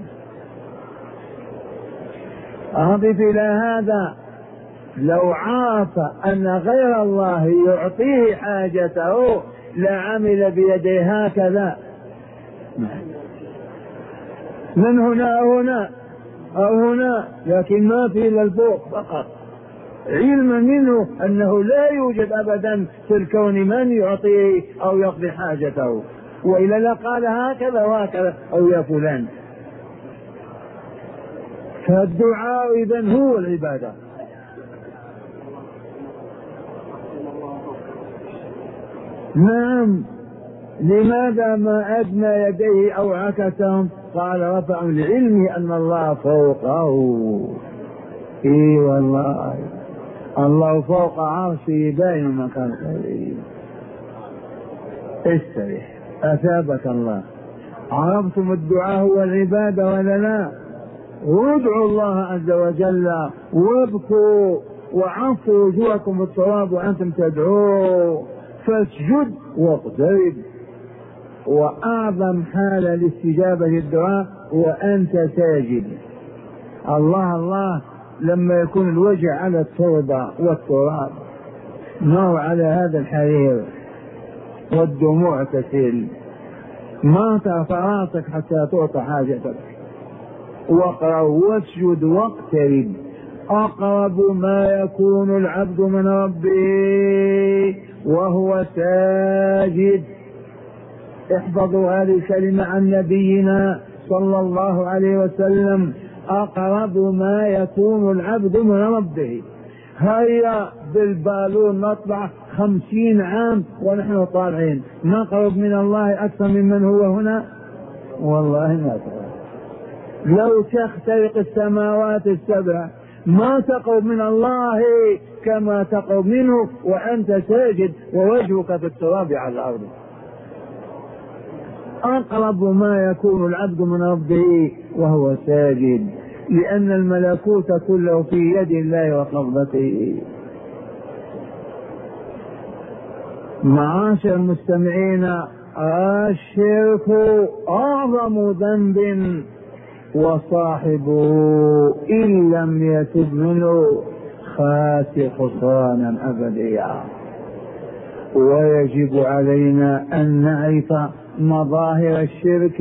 أضف إلى هذا، لو عرف أن غير الله يعطيه حاجته لعمل بيديه هكذا من هنا أو هنا أو هنا، لكن ما في إلا الفوق فقط، علما منه أنه لا يوجد أبدا في الكون من يعطيه أو يقضي حاجته، وإلا لقال هكذا وهكذا أو يا فلان. فالدعاء إذن هو العبادة. نعم، لماذا ما أدنى يديه أو عكسهم؟ قال رفع لعلمه أن الله فوقه. إي والله الله فوق عرشه دائما مكان قريب. استريح، أثابك الله. عرفتم الدعاء هو العبادة ولا لا؟ وادعوا الله عز وجل وابكوا وعفوا وجوهكم التراب وأنتم تدعوا، فاسجد واقترب. وأعظم حالة لاستجابة الدعاء وأنت ساجد. الله الله لما يكون الوجه على التربة والتراب، ما هو على هذا الحرير والدموع تسيل، ما ترفع راسك حتى تعطى حاجتك. واقرأ واسجد واقترب، أقرب ما يكون العبد من ربه وهو ساجد. احفظوا هذه الكلمة عن نبينا صلى الله عليه وسلم، أقرب ما يكون العبد من ربه. هيا بالبالون نطلع خمسين عام ونحن طالعين، نقرب من الله أكثر ممن هو هنا؟ والله ما تقرب. لو تخترق السماوات السبع ما تقرب من الله كما تقرب منه وأنت ساجد ووجهك في التراب على الأرض. أقرب ما يكون العبد من ربه وهو ساجد، لأن الملكوت كله في يد الله وقبضته. معاشر المستمعين، الشرك أعظم ذنب وصاحبه إن لم يتب منه خاسر خسرانا أبديا. ويجب علينا أن نعرف مظاهر الشرك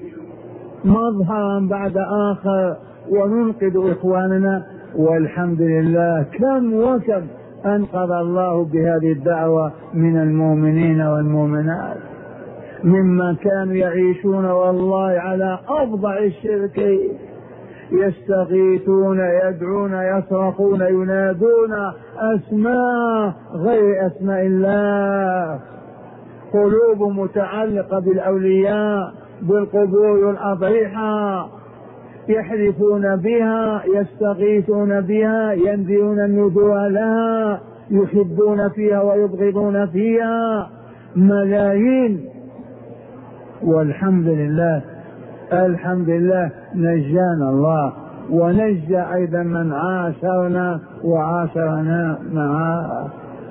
مظهرا بعد آخر وننقذ إخواننا. والحمد لله كم وكم أنقذ الله بهذه الدعوة من المؤمنين والمؤمنات ممن كانوا يعيشون والله على أفظع الشرك، يستغيثون يدعون يصرخون ينادون أسماء غير أسماء الله، قلوب متعلقة بالأولياء بالقبور والأضرحة، يحلفون بها يستغيثون بها ينذرون النذور لها، يحبون فيها ويبغضون فيها ملايين. والحمد لله الحمد لله نجانا الله ونجى أيضا من عاشرنا وعاشرنا معه.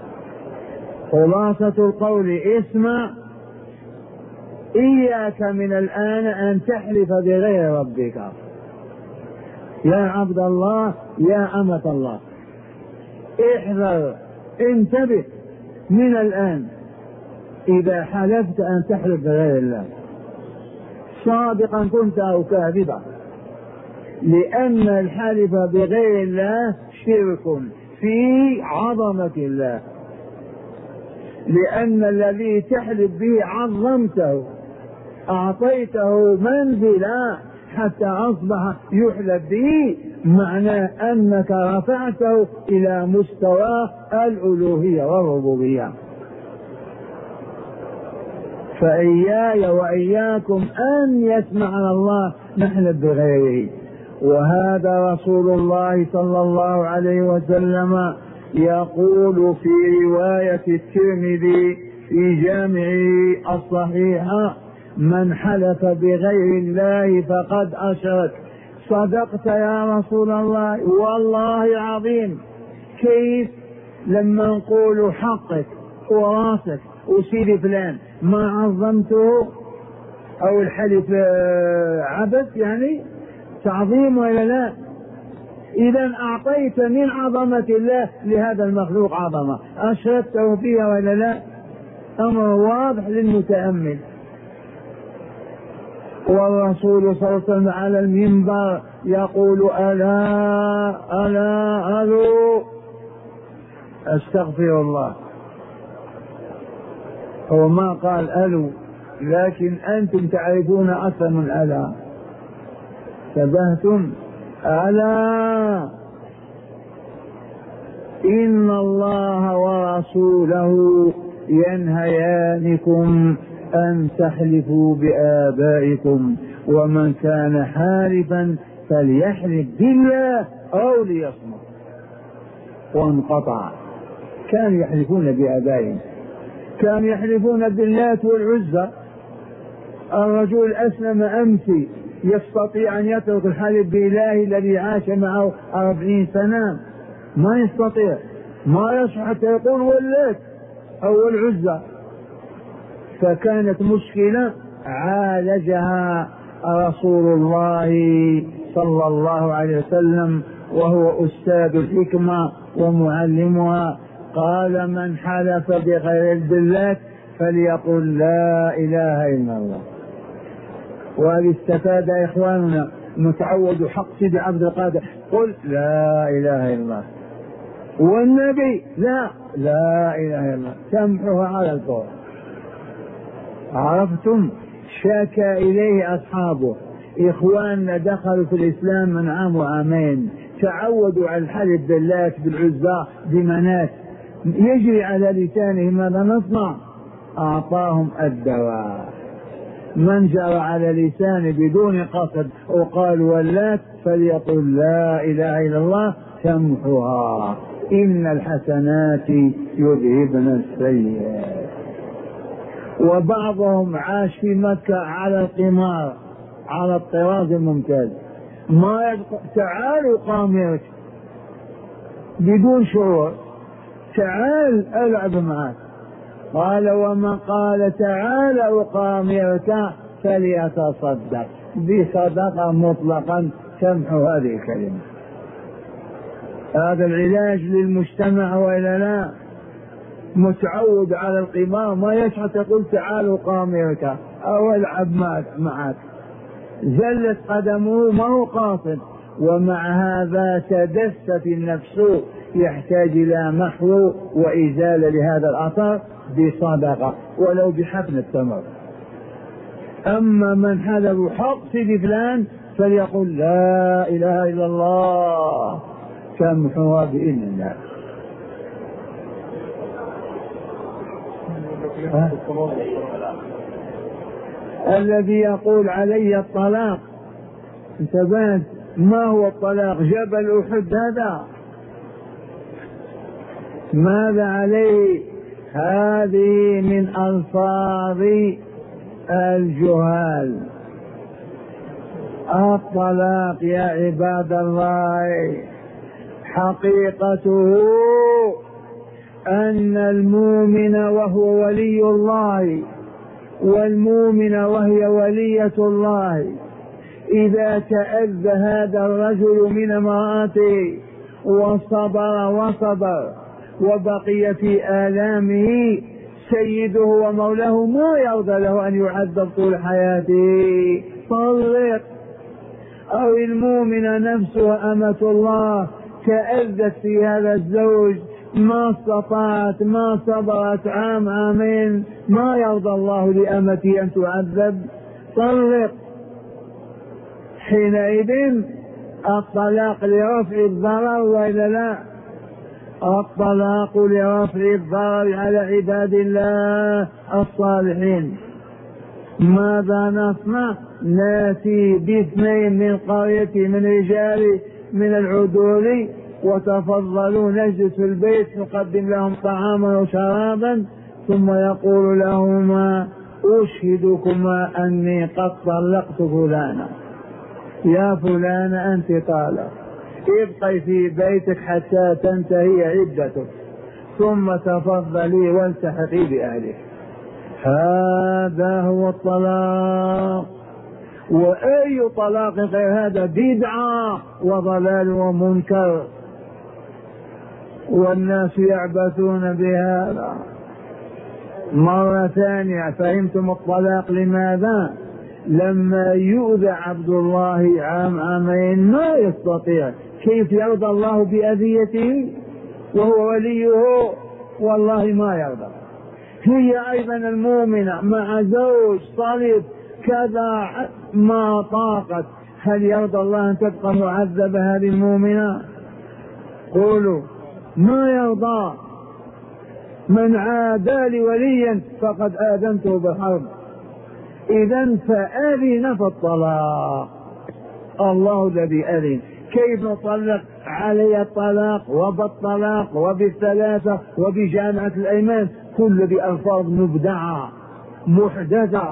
خلاصة القول اسمع، إياك من الآن أن تحلف بغير ربك يا عبد الله يا أمة الله. احذر، انتبه من الآن إذا حلفت أن تحلف بغير الله صادقا كنت أو كاذبا، لأن الحلف بغير الله شرك في عظمة الله، لأن الذي تحلف به عظمته أعطيته منزلا حتى أصبح يحلف به معناه أنك رفعته إلى مستوى الألوهية والربوبية. فإياي وإياكم أن يسمعنا الله نحن بغيره. وهذا رسول الله صلى الله عليه وسلم يقول في رواية الترمذي في جامعه الصحيح: من حلف بغير الله فقد أشرك. صدقت يا رسول الله، والله العظيم. كيف لما نقول حقك وراسك وسيدي فلان ما عظمته؟ أو الحلف عبث يعني تعظيم ولا لا؟ إذا أعطيت من عظمة الله لهذا المخلوق عظمة، أشركته فيها ولا لا؟ أمر واضح للمتأمل. والرسول صلى الله عليه وسلم على المنبر يقول: ألا ألا ألو. أستغفر الله، هو ما قال ألو، لكن أنتم تعرفون أكثر من ألا. تبهتم. ألا إن الله ورسوله ينهيانكم أن تحلفوا بآبائكم، ومن كان حالفا فليحلف بالله أو ليصمت. وانقطع. كانوا يحلفون بآبائهم، كانوا يحلفون باللات والعزى. الرجل أسلم أمس يستطيع أن يترك الحلف بإله الذي عاش معه أربعين سنة؟ ما يستطيع، ما يصح حتى يقول واللات أو العزى. فكانت مشكلة عالجها رسول الله صلى الله عليه وسلم وهو أستاذ الحكمة ومعلمها. قال: من حلف بغير بالله فليقل لا إله إلا الله. وهذه استفاد إخواننا متعود حق سيدي عبد القادر: قل لا إله إلا الله. والنبي: لا لا إله إلا الله. سمحها على القول. عرفتم؟ شاكى إليه أصحابه. إخواننا دخلوا في الإسلام من عام وعامين، تعودوا على الحلف بالله بالعزى بمنات، يجري على لسانه ماذا نصنع؟ أعطاهم الدواء. من جرى على لسانه بدون قصد وقال واللات فليقل لا إله إلا الله تمحها، إن الحسنات يذهبن السيئات. وبعضهم عاش في مكة على القمار، على الطراز الممتاز، ما يبقى تعالوا قامرك بدون شعور، تعال ألعب معك. قال: ومن قال تعال أقامرك فليتصدق بصدقة مطلقا تمحو هذه الكلمة. هذا العلاج للمجتمع وإلا لا؟ متعود على القمار ما يشعر تقول تعال أقامرك أو ألعب معك، زلت قدمه ما هو قاصد، ومع هذا تدست النفس، يحتاج إلى محو وإزالة لهذا الأثر بصدقة ولو بحفن التمر. أما من حلف حق سيدي فلان فليقول لا إله إلا الله تمحوها بإذن الله. الذي يقول علي الطلاق، انتبهت، ما هو الطلاق؟ جبل أحد هذا، ماذا عليه؟ هذه من ألفاظ الجهال. الطلاق يا عباد الله حقيقته أن المؤمن وهو ولي الله والمؤمن وهي ولية الله، إذا تأذى هذا الرجل من امرأته وصبر وصبر وبقي في آلامه، سيده ومولاه ما يرضى له أن يعذب طول حياته، طلق. أو المؤمن نفسه أمة الله تأذت في هذا الزوج، ما استطاعت ما صبرت عام عامين، ما يرضى الله لأمته أن تعذب، طلق. حينئذ الطلاق لرفع الضرر وإلا لا؟ الطلاق لرفع الضرر على عباد الله الصالحين. ماذا نصنع؟ ناتي باثنين من قرية من رجال من العدول وتفضلوا، نجلس في البيت نقدم لهم طعاما وشرابا، ثم يقول لهما أشهدكما أني قد طلقت فلانا، يا فلان أنت طالق، ابقي في بيتك حتى تنتهي عدتك ثم تفضلي والتحقي بأهلك. هذا هو الطلاق. وأي طلاق غير هذا بدعة وضلال ومنكر، والناس يعبثون بهذا. مرة ثانية، فهمتم الطلاق لماذا؟ لما يؤذى عبد الله عام عامين ما يستطيع، كيف يرضى الله بأذيته وهو وليه؟ والله ما يرضى. هي أيضا المؤمنة مع زوج صلب كذا ما طاقت، هل يرضى الله أن تبقى معذبة هذه المؤمنة؟ قولوا ما يرضى. من عادى لي وليا فقد آذنته بالحرب. إذن فأذن في الطلاق، الله الذي أذن. كيف نطلق؟ علي الطلاق وبالطلاق وبالثلاثة وبجامعة الأيمان، كل بألفاظ مبدعة محدثة.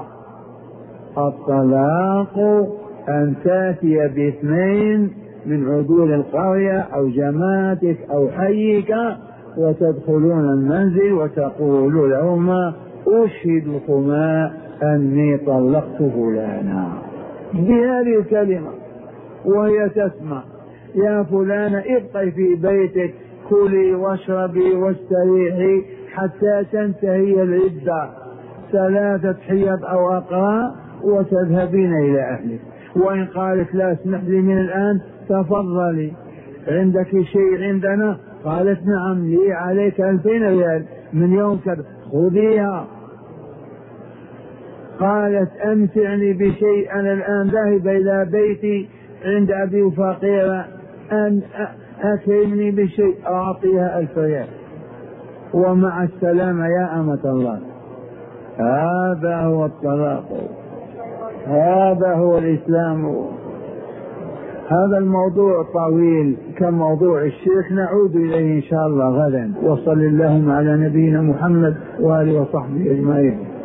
الطلاق أن تأتي باثنين من عدول القرية أو جماعتك أو حيك وتدخلون المنزل وتقول لهما أشهدكما أني طلقت فلانا بهذه الكلمة، وهي تسمع يا فلانة ابقي في بيتك، كلي واشربي واستريحي حتى تنتهي العدة ثلاثة حيض أو أقراء وتذهبين إلى أهلك. وإن قالت لا اسمح لي من الآن تفضلي، عندك شيء عندنا؟ قالت نعم لي عليك ألفين ريال من يوم كذا خذيها. قالت أمتعني بشيء، أنا الآن ذاهب إلى بيتي عند أبي فقيرة، أن أكرمني بشيء، أعطيها ألف ريال ومع السلامة يا أمة الله. هذا هو الطلاق، هذا هو الإسلام. هذا الموضوع طويل كموضوع الشرك، نعود إليه إن شاء الله غدا. وصل اللهم على نبينا محمد وآله وصحبه أجمعين.